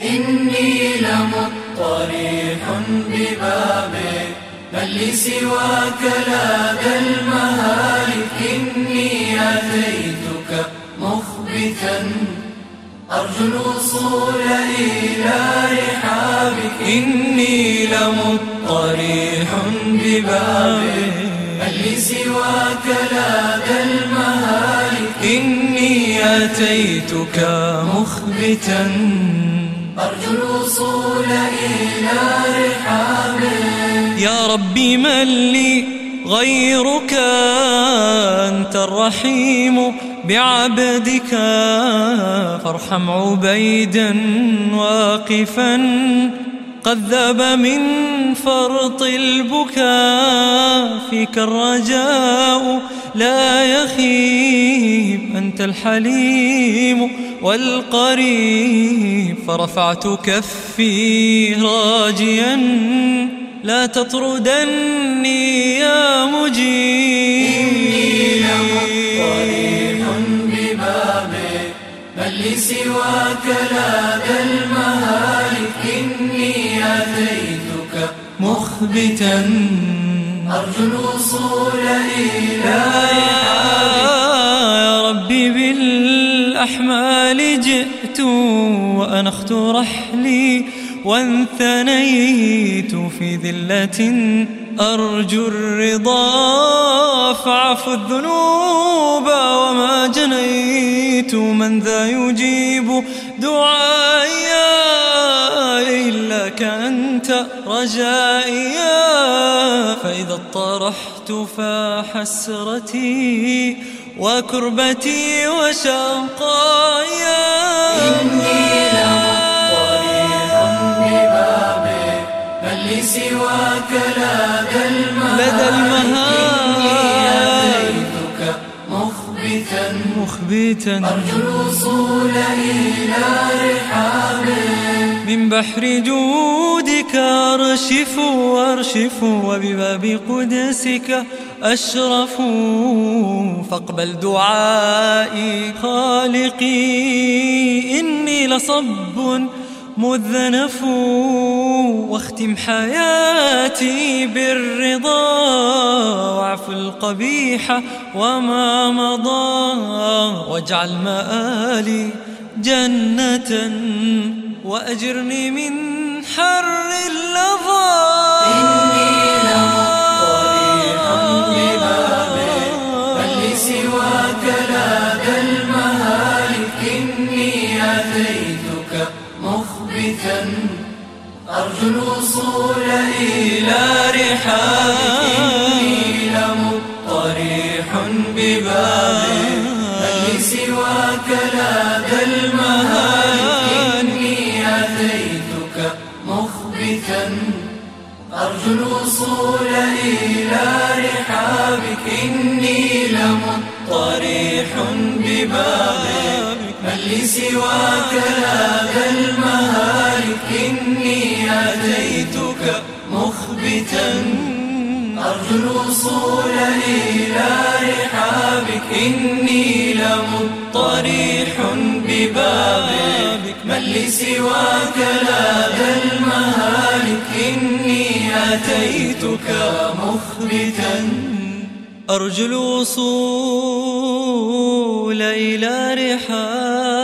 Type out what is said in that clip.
إني لمضطرح ببابك، من لي سواك لاذا المهالك. إني أتيتك مخبتا أرجو الوصول إلى رحابك. إني لمضطرح ببابك، من لي سواك لاذا المهالك. إني أتيتك مخبتا أرجو الوصول إلى رحابك. يا ربي من لي غيرك، أنت الرحيم بعبدك، فارحم عبيدا واقفا قد ذاب من فرط البكاء. فيك الرجاء لا يخيب، أنت الحليم والقريب، فرفعت كفي راجيا لا تطردني يا مجيب. إني لمضطرح ببابك، من لي سواك لاذا المهالك. إني أتيتك مخبتا أرجو الوصول إلى رحابك. يا ربي بالأحمال جئت وأنخت رحلي، وانثنيت في ذلة أرجو الرضا. فاعف الذنوب وما جنيت، من ذا يجيب دعائي إلاك أنت رجائي. فإذا اضطرحت فحسرتي وكربتي وشقاي. إني لمضطرح ببابك، من لي سواك لاذا المهالك. إني أتيتك مخبتا أرجو الوصول إلى رحابك. من بحر جودك أرشف وأرشف، وبباب قدسك أشرف، فاقبل دعائي خالقي. إني لصب مذنف، واختم حياتي بالرضا، واعف القبيح وما مضى، واجعل مآلي جنة، وأجرني من حر اللظى. إني لمضطرح ببابك، من لي سواك لاذا المهالك. إني أتيتك مخبتا أرجو الوصول إلى رحابك. إني لمضطرح ببابك، من لي سواك لاذا المهالك. إني أتيتك مخبتا أرجو الوصول إلى رحابك. إني لمضطرح ببابك، من لي سواك لاذا المهالك. إني أتيتك مخبتا أرجو الوصول إلى رحابك. إني لمضطرح ببابك، من لي سواك لاذا المهالك. إني أتيتك مخبتا أرجو الوصول إلى رحابك.